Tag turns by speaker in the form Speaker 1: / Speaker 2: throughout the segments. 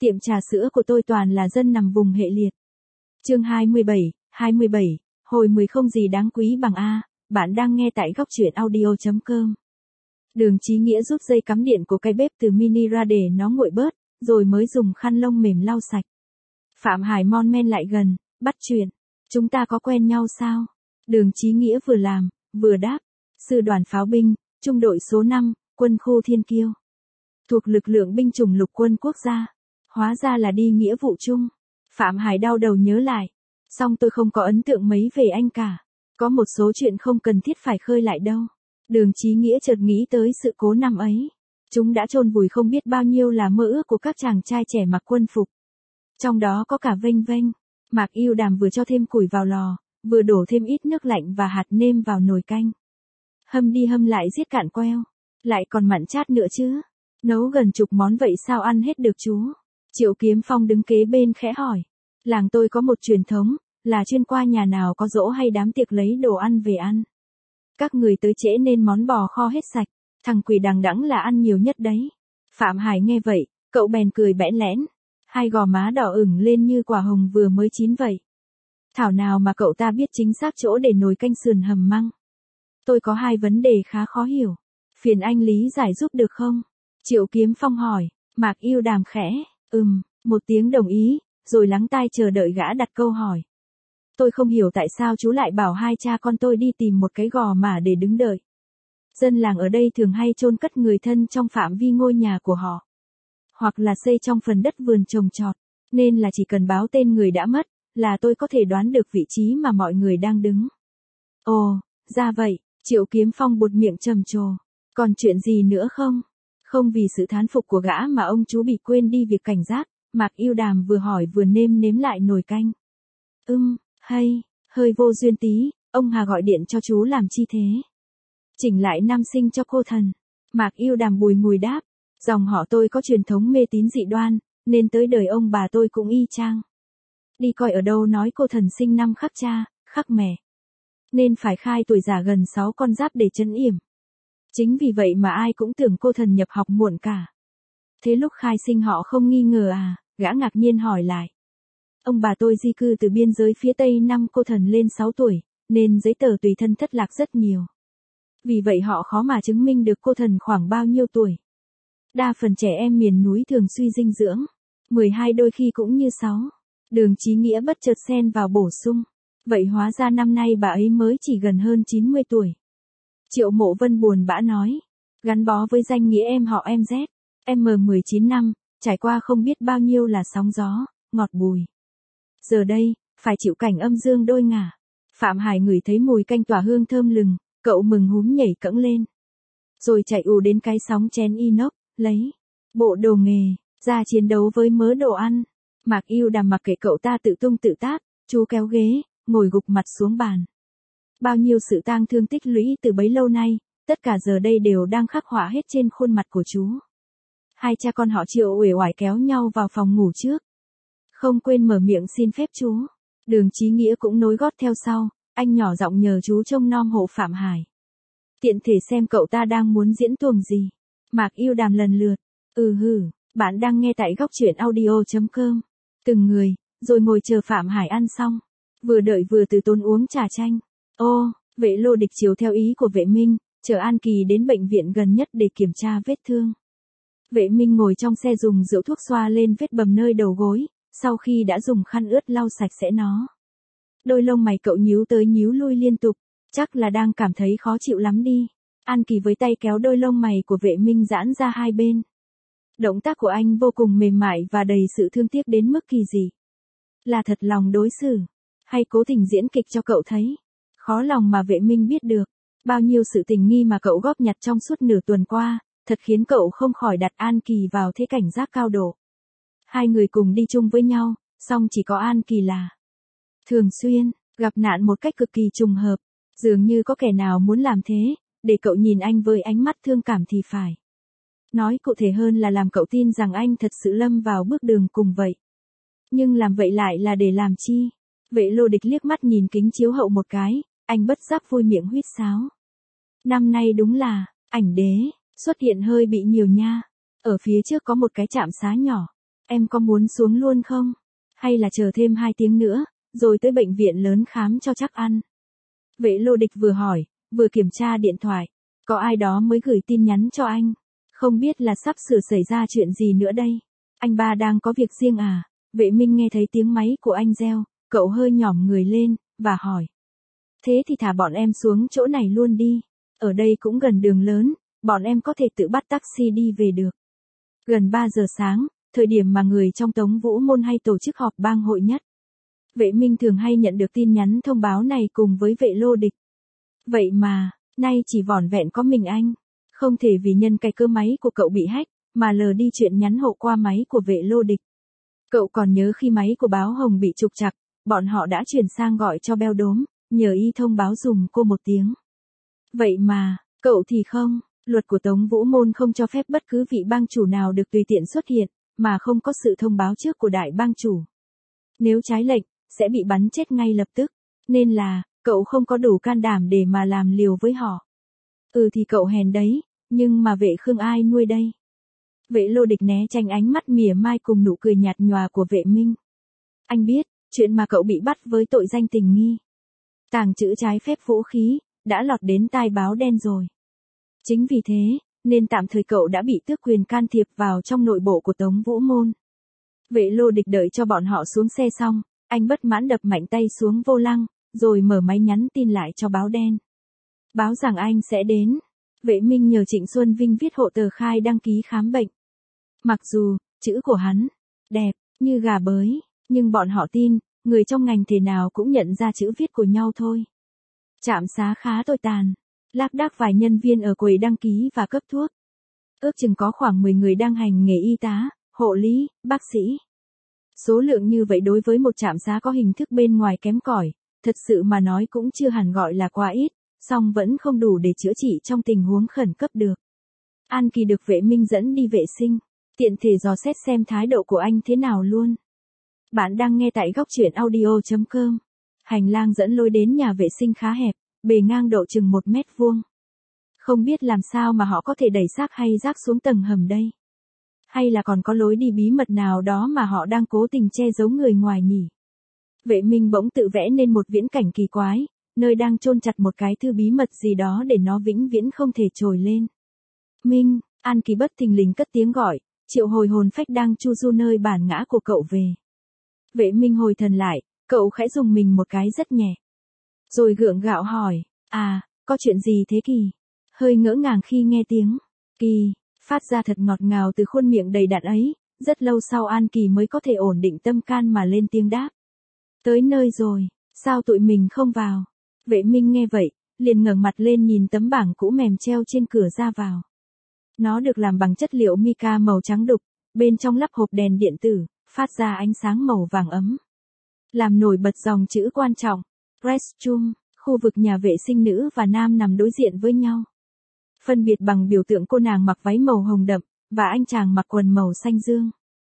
Speaker 1: Tiệm trà sữa của tôi toàn là dân nằm vùng hệ liệt. Chương 27, hồi 10 không gì đáng quý bằng A, bạn đang nghe tại góc truyện audio.com. Đường Chí Nghĩa rút dây cắm điện của cái bếp từ mini ra để nó nguội bớt, rồi mới dùng khăn lông mềm lau sạch. Phạm Hải mon men lại gần, bắt chuyện. Chúng ta có quen nhau sao? Đường Chí Nghĩa vừa làm, vừa đáp. Sư đoàn pháo binh, trung đội số 5, quân khu Thiên Kiêu. Thuộc lực lượng binh chủng lục quân quốc gia. Hóa ra là đi nghĩa vụ chung. Phạm Hải đau đầu nhớ lại. Song tôi không có ấn tượng mấy về anh cả. Có một số chuyện không cần thiết phải khơi lại đâu. Đường Chí Nghĩa chợt nghĩ tới sự cố năm ấy. Chúng đã chôn vùi không biết bao nhiêu là mơ ước của các chàng trai trẻ mặc quân phục. Trong đó có cả Vênh Vênh. Mạc Yêu Đàm vừa cho thêm củi vào lò, vừa đổ thêm ít nước lạnh và hạt nêm vào nồi canh. Hâm đi hâm lại giết cạn queo. Lại còn mặn chát nữa chứ. Nấu gần chục món vậy sao ăn hết được chú? Triệu Kiếm Phong đứng kế bên khẽ hỏi. Làng tôi có một truyền thống, là chuyên qua nhà nào có giỗ hay đám tiệc lấy đồ ăn về ăn. Các người tới trễ nên món bò kho hết sạch, thằng quỷ đằng đẵng là ăn nhiều nhất đấy. Phạm Hải nghe vậy, cậu bèn cười bẽn lẽn, hai gò má đỏ ửng lên như quả hồng vừa mới chín vậy. Thảo nào mà cậu ta biết chính xác chỗ để nồi canh sườn hầm măng. Tôi có hai vấn đề khá khó hiểu, phiền anh lý giải giúp được không? Triệu Kiếm Phong hỏi. Mạc Yêu Đàm khẽ, một tiếng đồng ý, rồi lắng tai chờ đợi gã đặt câu hỏi. Tôi không hiểu tại sao chú lại bảo hai cha con tôi đi tìm một cái gò mả để đứng đợi. Dân làng ở đây thường hay chôn cất người thân trong phạm vi ngôi nhà của họ. Hoặc là xây trong phần đất vườn trồng trọt, nên là chỉ cần báo tên người đã mất, là tôi có thể đoán được vị trí mà mọi người đang đứng. Ồ, ra vậy, Triệu Kiếm Phong buột miệng trầm trồ. Còn chuyện gì nữa không? Không vì sự thán phục của gã mà ông chú bị quên đi việc cảnh giác, Mạc Yêu Đàm vừa hỏi vừa nếm lại nồi canh. Hay, hơi vô duyên tí, ông Hà gọi điện cho chú làm chi thế? Chỉnh lại năm sinh cho cô thần. Mạc Yêu Đàm bùi ngùi đáp, dòng họ tôi có truyền thống mê tín dị đoan, nên tới đời ông bà tôi cũng y chang. Đi coi ở đâu nói cô thần sinh năm khắc cha, khắc mẹ. Nên phải khai tuổi già gần 6 con giáp để trấn yểm. Chính vì vậy mà ai cũng tưởng cô thần nhập học muộn cả. Thế lúc khai sinh họ không nghi ngờ à? Gã ngạc nhiên hỏi lại. Ông bà tôi di cư từ biên giới phía tây năm cô thần lên 6 tuổi, nên giấy tờ tùy thân thất lạc rất nhiều. Vì vậy họ khó mà chứng minh được cô thần khoảng bao nhiêu tuổi. Đa phần trẻ em miền núi thường suy dinh dưỡng. 12 đôi khi cũng như 6. Đường Chí Nghĩa bất chợt xen vào bổ sung. Vậy hóa ra năm nay bà ấy mới chỉ gần hơn 90 tuổi. Triệu Mộ Vân buồn bã nói. Gắn bó với danh nghĩa em họ MZ, M19 năm, trải qua không biết bao nhiêu là sóng gió, ngọt bùi. Giờ đây, phải chịu cảnh âm dương đôi ngả. Phạm Hải ngửi thấy mùi canh tỏa hương thơm lừng, cậu mừng húm nhảy cẫng lên. Rồi chạy ù đến cái sóng chén inox, lấy bộ đồ nghề, ra chiến đấu với mớ đồ ăn. Mạc Yêu Đàm mặc kệ cậu ta tự tung tự tác, chú kéo ghế, ngồi gục mặt xuống bàn. Bao nhiêu sự tang thương tích lũy từ bấy lâu nay, tất cả giờ đây đều đang khắc họa hết trên khuôn mặt của chú. Hai cha con họ Triệu uể oải kéo nhau vào phòng ngủ trước. Không quên mở miệng xin phép chú. Đường Chí Nghĩa cũng nối gót theo sau, anh nhỏ giọng nhờ chú trông nom hộ Phạm Hải. Tiện thể xem cậu ta đang muốn diễn tuồng gì. Mạc Yêu Đàm lần lượt. Bạn đang nghe tại góc truyện audio.com. Từng người, rồi ngồi chờ Phạm Hải ăn xong. Vừa đợi vừa từ tốn uống trà chanh. Vệ Lô Địch chiếu theo ý của Vệ Minh, chở An Kỳ đến bệnh viện gần nhất để kiểm tra vết thương. Vệ Minh ngồi trong xe dùng rượu thuốc xoa lên vết bầm nơi đầu gối, sau khi đã dùng khăn ướt lau sạch sẽ nó. Đôi lông mày cậu nhíu tới nhíu lui liên tục, chắc là đang cảm thấy khó chịu lắm đi. An Kỳ với tay kéo đôi lông mày của Vệ Minh giãn ra hai bên. Động tác của anh vô cùng mềm mại và đầy sự thương tiếc đến mức kỳ dị. Là thật lòng đối xử, hay cố tình diễn kịch cho cậu thấy? Khó lòng mà Vệ Minh biết được. Bao nhiêu sự tình nghi mà cậu góp nhặt trong suốt nửa tuần qua, thật khiến cậu không khỏi đặt An Kỳ vào thế cảnh giác cao độ. Hai người cùng đi chung với nhau, song chỉ có An Kỳ là thường xuyên gặp nạn một cách cực kỳ trùng hợp. Dường như có kẻ nào muốn làm thế, để cậu nhìn anh với ánh mắt thương cảm thì phải. Nói cụ thể hơn là làm cậu tin rằng anh thật sự lâm vào bước đường cùng vậy. Nhưng làm vậy lại là để làm chi? Vệ Lô Địch liếc mắt nhìn kính chiếu hậu một cái, anh bất giác vui miệng huýt sáo. Năm nay đúng là, ảnh đế, xuất hiện hơi bị nhiều nha. Ở phía trước có một cái trạm xá nhỏ. Em có muốn xuống luôn không? Hay là chờ thêm 2 tiếng nữa, rồi tới bệnh viện lớn khám cho chắc ăn? Vệ Lô Địch vừa hỏi, vừa kiểm tra điện thoại. Có ai đó mới gửi tin nhắn cho anh. Không biết là sắp sửa xảy ra chuyện gì nữa đây. Anh ba đang có việc riêng à? Vệ Minh nghe thấy tiếng máy của anh reo, cậu hơi nhỏm người lên, và hỏi. Thế thì thả bọn em xuống chỗ này luôn đi. Ở đây cũng gần đường lớn, bọn em có thể tự bắt taxi đi về được. Gần 3 giờ sáng, thời điểm mà người trong Tống Vũ Môn hay tổ chức họp bang hội nhất. Vệ Minh thường hay nhận được tin nhắn thông báo này cùng với Vệ Lô Địch. Vậy mà, nay chỉ vỏn vẹn có mình anh. Không thể vì nhân cái cơ máy của cậu bị hack, mà lờ đi chuyện nhắn hộ qua máy của Vệ Lô Địch. Cậu còn nhớ khi máy của báo Hồng bị trục trặc, bọn họ đã chuyển sang gọi cho Beo Đốm, nhờ y thông báo dùm cô một tiếng. Vậy mà, cậu thì không, luật của Tống Vũ Môn không cho phép bất cứ vị bang chủ nào được tùy tiện xuất hiện, mà không có sự thông báo trước của đại bang chủ. Nếu trái lệnh, sẽ bị bắn chết ngay lập tức, nên là, cậu không có đủ can đảm để mà làm liều với họ. Thì cậu hèn đấy, nhưng mà Vệ Khương ai nuôi đây? Vệ Lô Địch né tránh ánh mắt mỉa mai cùng nụ cười nhạt nhòa của Vệ Minh. Anh biết, chuyện mà cậu bị bắt với tội danh tình nghi tàng trữ trái phép vũ khí, đã lọt đến tai báo đen rồi. Chính vì thế, nên tạm thời cậu đã bị tước quyền can thiệp vào trong nội bộ của Tống Vũ Môn. Vệ Lô Địch đợi cho bọn họ xuống xe xong, anh bất mãn đập mạnh tay xuống vô lăng, rồi mở máy nhắn tin lại cho báo đen. Báo rằng anh sẽ đến. Vệ Minh nhờ Trịnh Xuân Vinh viết hộ tờ khai đăng ký khám bệnh. Mặc dù, chữ của hắn, đẹp, như gà bới, nhưng bọn họ tin, người trong ngành thể nào cũng nhận ra chữ viết của nhau thôi. Trạm xá khá tồi tàn, lác đác vài nhân viên ở quầy đăng ký và cấp thuốc. Ước chừng có khoảng 10 người đang hành nghề y tá, hộ lý, bác sĩ. Số lượng như vậy đối với một trạm xá có hình thức bên ngoài kém cỏi, thật sự mà nói cũng chưa hẳn gọi là quá ít, song vẫn không đủ để chữa trị trong tình huống khẩn cấp được. An Kỳ được Vệ Minh dẫn đi vệ sinh, tiện thể dò xét xem thái độ của anh thế nào luôn. Bạn đang nghe tại góc truyện audio.com. Hành lang dẫn lối đến nhà vệ sinh khá hẹp, bề ngang độ chừng 1 mét vuông. Không biết làm sao mà họ có thể đẩy xác hay rác xuống tầng hầm đây. Hay là còn có lối đi bí mật nào đó mà họ đang cố tình che giấu người ngoài nhỉ? Vệ Minh bỗng tự vẽ nên một viễn cảnh kỳ quái, nơi đang chôn chặt một cái thư bí mật gì đó để nó vĩnh viễn không thể trồi lên. Minh, An Kỳ bất thình lình cất tiếng gọi, triệu hồi hồn phách đang chu du nơi bản ngã của cậu về. Vệ Minh hồi thần lại, cậu khẽ dùng mình một cái rất nhẹ. Rồi gượng gạo hỏi, có chuyện gì thế Kỳ? Hơi ngỡ ngàng khi nghe tiếng Kỳ phát ra thật ngọt ngào từ khuôn miệng đầy đặn ấy, rất lâu sau An Kỳ mới có thể ổn định tâm can mà lên tiếng đáp. Tới nơi rồi, sao tụi mình không vào? Vệ Minh nghe vậy, liền ngẩng mặt lên nhìn tấm bảng cũ mềm treo trên cửa ra vào. Nó được làm bằng chất liệu mica màu trắng đục, bên trong lắp hộp đèn điện tử, phát ra ánh sáng màu vàng ấm. Làm nổi bật dòng chữ quan trọng, restroom, khu vực nhà vệ sinh nữ và nam nằm đối diện với nhau. Phân biệt bằng biểu tượng cô nàng mặc váy màu hồng đậm, và anh chàng mặc quần màu xanh dương.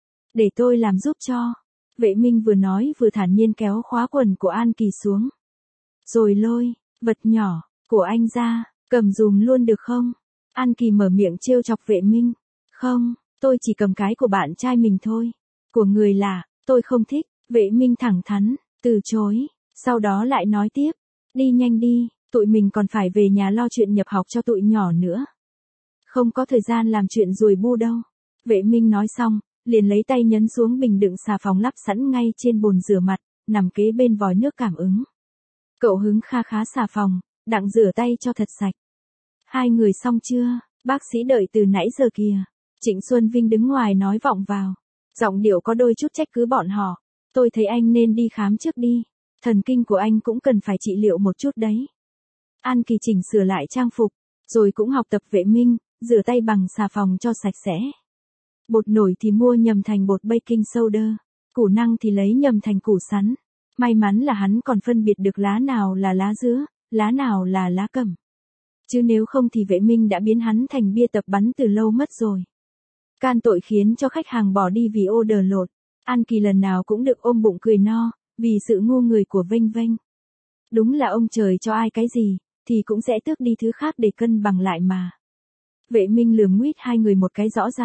Speaker 1: Để tôi làm giúp cho. Vệ Minh vừa nói vừa thản nhiên kéo khóa quần của An Kỳ xuống. Rồi lôi, vật nhỏ, của anh ra, cầm dùm luôn được không? An Kỳ mở miệng trêu chọc Vệ Minh. Không, tôi chỉ cầm cái của bạn trai mình thôi. Của người lạ, tôi không thích. Vệ Minh thẳng thắn, từ chối. Sau đó lại nói tiếp. Đi nhanh đi, tụi mình còn phải về nhà lo chuyện nhập học cho tụi nhỏ nữa. Không có thời gian làm chuyện rùi bu đâu. Vệ Minh nói xong, liền lấy tay nhấn xuống bình đựng xà phòng lắp sẵn ngay trên bồn rửa mặt, nằm kế bên vòi nước cảm ứng. Cậu hứng kha khá xà phòng, đặng rửa tay cho thật sạch. Hai người xong chưa? Bác sĩ đợi từ nãy giờ kìa. Trịnh Xuân Vinh đứng ngoài nói vọng vào. Giọng điệu có đôi chút trách cứ bọn họ. Tôi thấy anh nên đi khám trước đi. Thần kinh của anh cũng cần phải trị liệu một chút đấy. An Kỳ chỉnh sửa lại trang phục, rồi cũng học tập Vệ Minh, rửa tay bằng xà phòng cho sạch sẽ. Bột nổi thì mua nhầm thành bột baking soda, củ năng thì lấy nhầm thành củ sắn. May mắn là hắn còn phân biệt được lá nào là lá dứa, lá nào là lá cẩm. Chứ nếu không thì Vệ Minh đã biến hắn thành bia tập bắn từ lâu mất rồi. Can tội khiến cho khách hàng bỏ đi vì order lột. An Kỳ lần nào cũng được ôm bụng cười no, vì sự ngu người của Vênh Vênh. Đúng là ông trời cho ai cái gì, thì cũng sẽ tước đi thứ khác để cân bằng lại mà. Vệ Minh lườm nguýt hai người một cái rõ dài,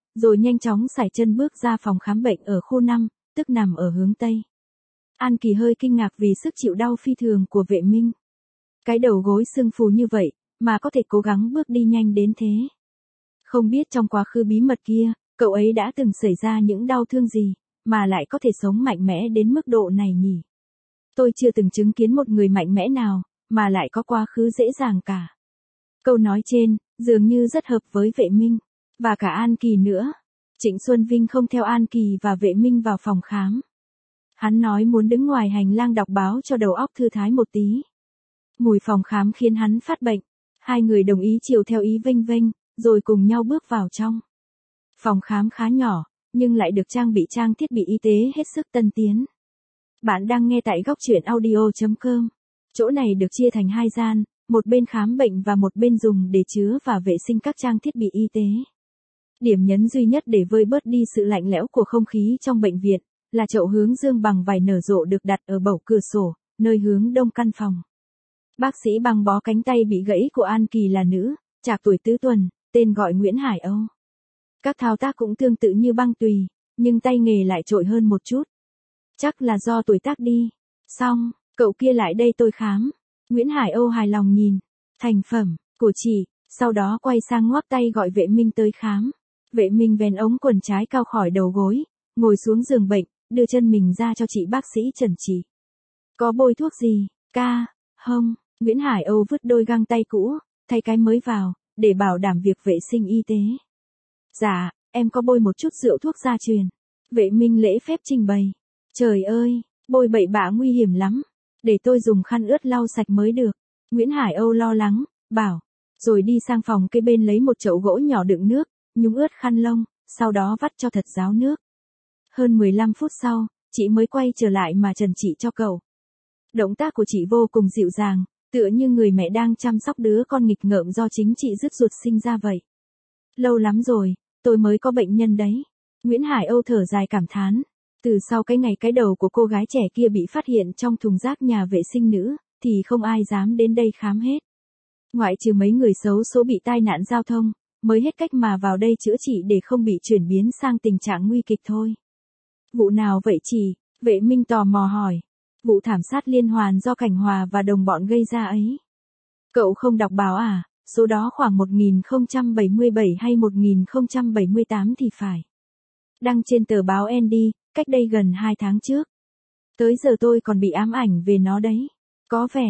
Speaker 1: rồi nhanh chóng sải chân bước ra phòng khám bệnh ở khu 5, tức nằm ở hướng Tây. An Kỳ hơi kinh ngạc vì sức chịu đau phi thường của Vệ Minh. Cái đầu gối sưng phù như vậy, mà có thể cố gắng bước đi nhanh đến thế. Không biết trong quá khứ bí mật kia, cậu ấy đã từng xảy ra những đau thương gì, mà lại có thể sống mạnh mẽ đến mức độ này nhỉ? Tôi chưa từng chứng kiến một người mạnh mẽ nào, mà lại có quá khứ dễ dàng cả. Câu nói trên, dường như rất hợp với Vệ Minh, và cả An Kỳ nữa. Trịnh Xuân Vinh không theo An Kỳ và Vệ Minh vào phòng khám. Hắn nói muốn đứng ngoài hành lang đọc báo cho đầu óc thư thái một tí. Mùi phòng khám khiến hắn phát bệnh. Hai người đồng ý chiều theo ý vênh vênh, rồi cùng nhau bước vào trong. Phòng khám khá nhỏ, nhưng lại được trang bị trang thiết bị y tế hết sức tân tiến. Bạn đang nghe tại góc truyện audio.com. Chỗ này được chia thành hai gian, một bên khám bệnh và một bên dùng để chứa và vệ sinh các trang thiết bị y tế. Điểm nhấn duy nhất để vơi bớt đi sự lạnh lẽo của không khí trong bệnh viện, là chậu hướng dương bằng vải nở rộ được đặt ở bẩu cửa sổ, nơi hướng đông căn phòng. Bác sĩ băng bó cánh tay bị gãy của An Kỳ là nữ, trạc tuổi tứ tuần, tên gọi Nguyễn Hải Âu. Các thao tác cũng tương tự như băng tùy, nhưng tay nghề lại trội hơn một chút. Chắc là do tuổi tác đi. Xong, cậu kia lại đây tôi khám. Nguyễn Hải Âu hài lòng nhìn. Thành phẩm, của chị, sau đó quay sang ngoắc tay gọi Vệ Minh tới khám. Vệ Minh vén ống quần trái cao khỏi đầu gối, ngồi xuống giường bệnh, đưa chân mình ra cho chị bác sĩ chẩn trị. Có bôi thuốc gì, ca, không? Nguyễn Hải Âu vứt đôi găng tay cũ, thay cái mới vào, để bảo đảm việc vệ sinh y tế. Dạ, em có bôi một chút rượu thuốc gia truyền. Vệ Minh lễ phép trình bày. Trời ơi, bôi bậy bạ nguy hiểm lắm. Để tôi dùng khăn ướt lau sạch mới được. Nguyễn Hải Âu lo lắng, bảo. Rồi đi sang phòng cây bên lấy một chậu gỗ nhỏ đựng nước, nhúng ướt khăn lông, sau đó vắt cho thật ráo nước. Hơn 15 phút sau, chị mới quay trở lại mà trần trị cho cậu. Động tác của chị vô cùng dịu dàng, tựa như người mẹ đang chăm sóc đứa con nghịch ngợm do chính chị dứt ruột sinh ra vậy. Lâu lắm rồi, tôi mới có bệnh nhân đấy. Nguyễn Hải Âu thở dài cảm thán. Từ sau cái ngày cái đầu của cô gái trẻ kia bị phát hiện trong thùng rác nhà vệ sinh nữ, thì không ai dám đến đây khám hết. Ngoại trừ mấy người xấu số bị tai nạn giao thông, mới hết cách mà vào đây chữa trị để không bị chuyển biến sang tình trạng nguy kịch thôi. Vụ nào vậy chị? Vệ Minh tò mò hỏi. Vụ thảm sát liên hoàn do Cảnh Hòa và đồng bọn gây ra ấy. Cậu không đọc báo à? Số đó khoảng 1077 hay 1078 thì phải. Đăng trên tờ báo Andy, cách đây gần 2 tháng trước. Tới giờ tôi còn bị ám ảnh về nó đấy. Có vẻ,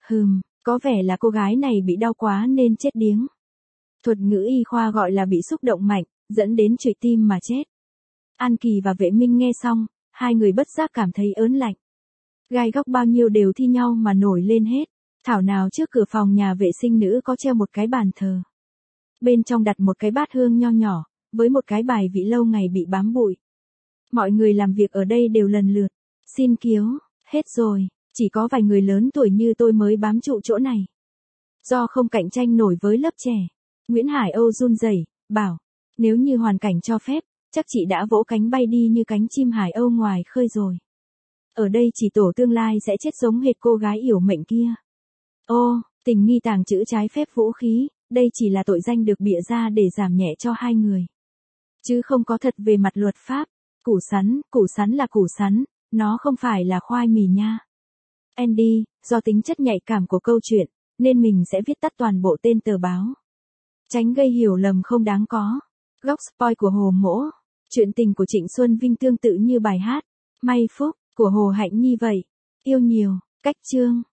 Speaker 1: có vẻ là cô gái này bị đau quá nên chết điếng. Thuật ngữ y khoa gọi là bị xúc động mạnh, dẫn đến trụy tim mà chết. An Kỳ và Vệ Minh nghe xong, hai người bất giác cảm thấy ớn lạnh. Gai góc bao nhiêu đều thi nhau mà nổi lên hết. Thảo nào trước cửa phòng nhà vệ sinh nữ có treo một cái bàn thờ. Bên trong đặt một cái bát hương nho nhỏ, với một cái bài vị lâu ngày bị bám bụi. Mọi người làm việc ở đây đều lần lượt. Xin kiếu, hết rồi, chỉ có vài người lớn tuổi như tôi mới bám trụ chỗ này. Do không cạnh tranh nổi với lớp trẻ. Nguyễn Hải Âu run rẩy, bảo, nếu như hoàn cảnh cho phép, chắc chị đã vỗ cánh bay đi như cánh chim Hải Âu ngoài khơi rồi. Ở đây chỉ tổ tương lai sẽ chết giống hệt cô gái yểu mệnh kia. Ô, tình nghi tàng trữ trái phép vũ khí, đây chỉ là tội danh được bịa ra để giảm nhẹ cho hai người. Chứ không có thật về mặt luật pháp. Củ sắn là củ sắn, nó không phải là khoai mì nha. Andy, do tính chất nhạy cảm của câu chuyện, nên mình sẽ viết tắt toàn bộ tên tờ báo. Tránh gây hiểu lầm không đáng có. Góc spoil của Hồ Mỗ. Chuyện tình của Trịnh Xuân Vinh tương tự như bài hát May Phúc của Hồ Hạnh Nhi vậy. Yêu nhiều, cách chương.